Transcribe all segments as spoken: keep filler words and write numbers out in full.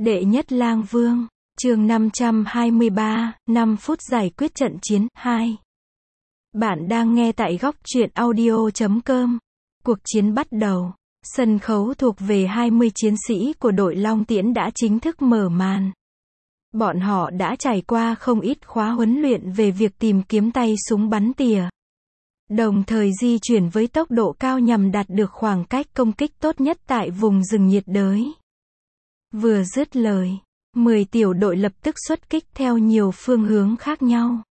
Đệ nhất lang vương, chương năm trăm hai mươi ba, năm phút giải quyết trận chiến, hai. Bạn đang nghe tại góc truyện audio chấm com. Cuộc chiến bắt đầu. Sân khấu thuộc về hai mươi chiến sĩ của đội Long Tiễn đã chính thức mở màn. Bọn họ đã trải qua không ít khóa huấn luyện về việc tìm kiếm tay súng bắn tỉa, đồng thời di chuyển với tốc độ cao nhằm đạt được khoảng cách công kích tốt nhất tại vùng rừng nhiệt đới. Vừa dứt lời, mười tiểu đội lập tức xuất kích theo nhiều phương hướng khác nhau.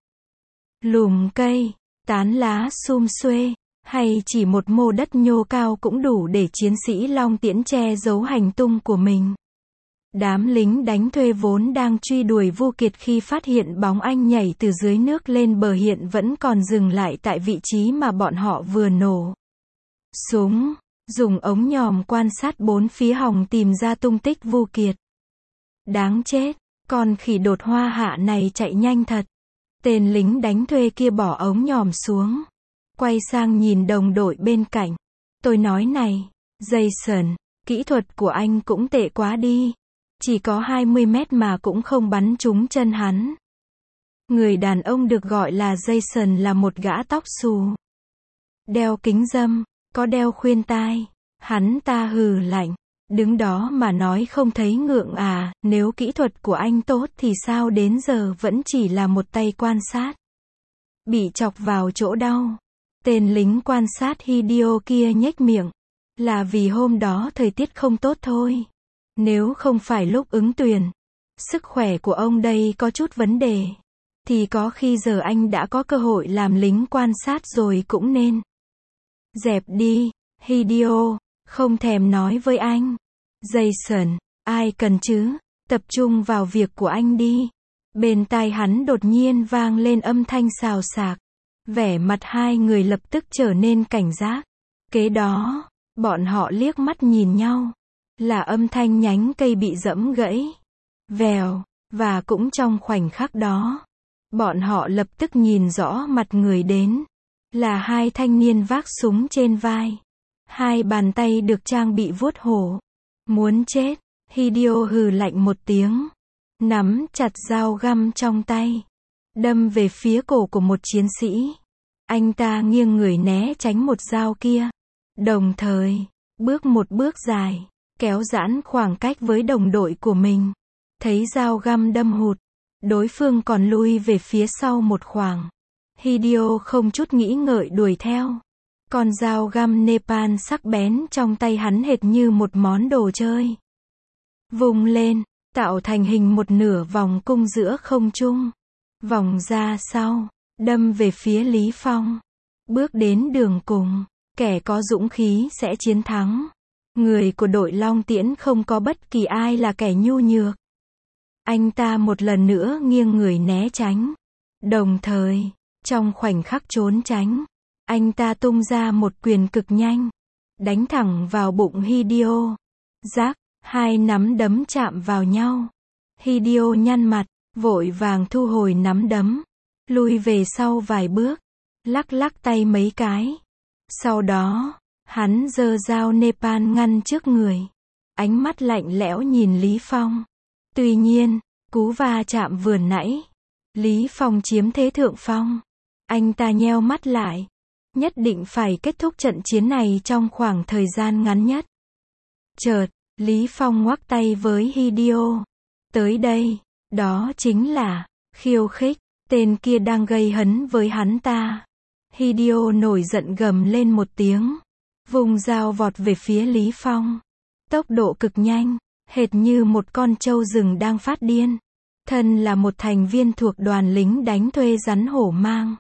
Lùm cây, tán lá sum xuê, hay chỉ một mô đất nhô cao cũng đủ để chiến sĩ Long Tiễn che giấu hành tung của mình. Đám lính đánh thuê vốn đang truy đuổi Vu Kiệt khi phát hiện bóng anh nhảy từ dưới nước lên bờ hiện vẫn còn dừng lại tại vị trí mà bọn họ vừa nổ súng, dùng ống nhòm quan sát bốn phía hòng tìm ra tung tích Vu Kiệt. Đáng chết, con khỉ đột hoa hạ này chạy nhanh thật. Tên lính đánh thuê kia bỏ ống nhòm xuống, quay sang nhìn đồng đội bên cạnh. Tôi nói này, Jason, kỹ thuật của anh cũng tệ quá đi. Chỉ có hai mươi mét mà cũng không bắn trúng chân hắn. Người đàn ông được gọi là Jason là một gã tóc xù, đeo kính râm, có đeo khuyên tai. Hắn ta hừ lạnh, đứng đó mà nói không thấy ngượng à, nếu kỹ thuật của anh tốt thì sao đến giờ vẫn chỉ là một tay quan sát. Bị chọc vào chỗ đau. Tên lính quan sát Hideo kia nhếch miệng. Là vì hôm đó thời tiết không tốt thôi. Nếu không phải lúc ứng tuyển, sức khỏe của ông đây có chút vấn đề, thì có khi giờ anh đã có cơ hội làm lính quan sát rồi cũng nên. Dẹp đi, Hideo, không thèm nói với anh. Jason, ai cần chứ, tập trung vào việc của anh đi. Bên tai hắn đột nhiên vang lên âm thanh xào xạc. Vẻ mặt hai người lập tức trở nên cảnh giác. Kế đó, bọn họ liếc mắt nhìn nhau. Là âm thanh nhánh cây bị giẫm gãy. Vèo, và cũng trong khoảnh khắc đó, bọn họ lập tức nhìn rõ mặt người đến. Là hai thanh niên vác súng trên vai. Hai bàn tay được trang bị vuốt hổ. Muốn chết, Hideo hừ lạnh một tiếng. Nắm chặt dao găm trong tay. Đâm về phía cổ của một chiến sĩ. Anh ta nghiêng người né tránh một dao kia. Đồng thời, bước một bước dài, kéo giãn khoảng cách với đồng đội của mình. Thấy dao găm đâm hụt, đối phương còn lui về phía sau một khoảng. Hideo không chút nghĩ ngợi đuổi theo. Con dao găm Nepal sắc bén trong tay hắn hệt như một món đồ chơi. Vung lên, tạo thành hình một nửa vòng cung giữa không trung. Vòng ra sau, đâm về phía Lý Phong. Bước đến đường cùng, kẻ có dũng khí sẽ chiến thắng. Người của đội Long Tiễn không có bất kỳ ai là kẻ nhu nhược. Anh ta một lần nữa nghiêng người né tránh. Đồng thời, trong khoảnh khắc trốn tránh, anh ta tung ra một quyền cực nhanh, đánh thẳng vào bụng Hideo. Rắc, hai nắm đấm chạm vào nhau. Hideo nhăn mặt, vội vàng thu hồi nắm đấm, lui về sau vài bước, lắc lắc tay mấy cái. Sau đó, hắn giơ dao Nepal ngăn trước người. Ánh mắt lạnh lẽo nhìn Lý Phong. Tuy nhiên, cú va chạm vừa nãy, Lý Phong chiếm thế thượng phong. Anh ta nheo mắt lại. Nhất định phải kết thúc trận chiến này trong khoảng thời gian ngắn nhất. Chợt, Lý Phong ngoắc tay với Hideo. Tới đây, đó chính là khiêu khích. Tên kia đang gây hấn với hắn ta. Hideo nổi giận gầm lên một tiếng. Vùng dao vọt về phía Lý Phong. Tốc độ cực nhanh, hệt như một con trâu rừng đang phát điên. Thân là một thành viên thuộc đoàn lính đánh thuê rắn hổ mang,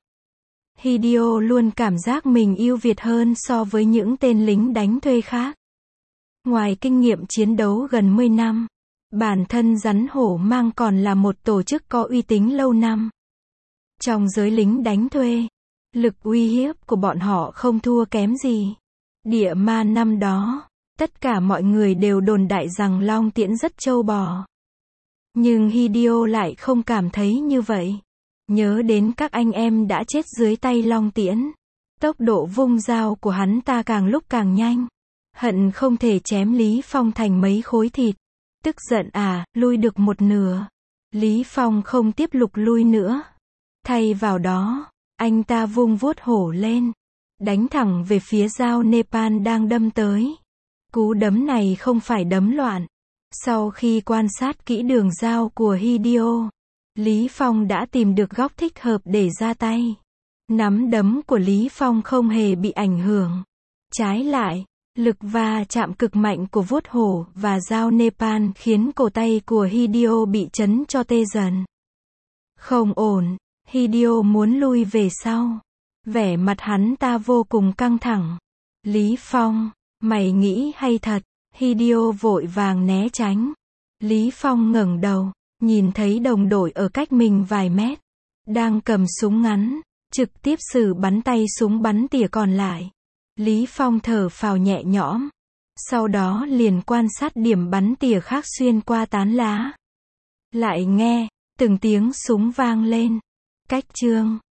Hideo luôn cảm giác mình ưu việt hơn so với những tên lính đánh thuê khác. Ngoài kinh nghiệm chiến đấu gần mười năm, bản thân rắn hổ mang còn là một tổ chức có uy tín lâu năm. Trong giới lính đánh thuê, lực uy hiếp của bọn họ không thua kém gì. Địa ma năm đó, tất cả mọi người đều đồn đại rằng Long Tiễn rất trâu bò. Nhưng Hideo lại không cảm thấy như vậy. Nhớ đến các anh em đã chết dưới tay Long Tiễn. Tốc độ vung dao của hắn ta càng lúc càng nhanh. Hận không thể chém Lý Phong thành mấy khối thịt. Tức giận à, lui được một nửa. Lý Phong không tiếp tục lui nữa. Thay vào đó, anh ta vung vuốt hổ lên, đánh thẳng về phía dao Nepal đang đâm tới. Cú đấm này không phải đấm loạn. Sau khi quan sát kỹ đường dao của Hideo, Lý Phong đã tìm được góc thích hợp để ra tay. Nắm đấm của Lý Phong không hề bị ảnh hưởng. Trái lại, lực va chạm cực mạnh của vuốt hổ và dao Nepal khiến cổ tay của Hideo bị chấn cho tê dần. Không ổn, Hideo muốn lui về sau. Vẻ mặt hắn ta vô cùng căng thẳng. Lý Phong, mày nghĩ hay thật? Hideo vội vàng né tránh. Lý Phong ngẩng đầu, nhìn thấy đồng đội ở cách mình vài mét, đang cầm súng ngắn, trực tiếp xử bắn tay súng bắn tỉa còn lại. Lý Phong thở phào nhẹ nhõm, sau đó liền quan sát điểm bắn tỉa khác xuyên qua tán lá. Lại nghe từng tiếng súng vang lên. Cách chương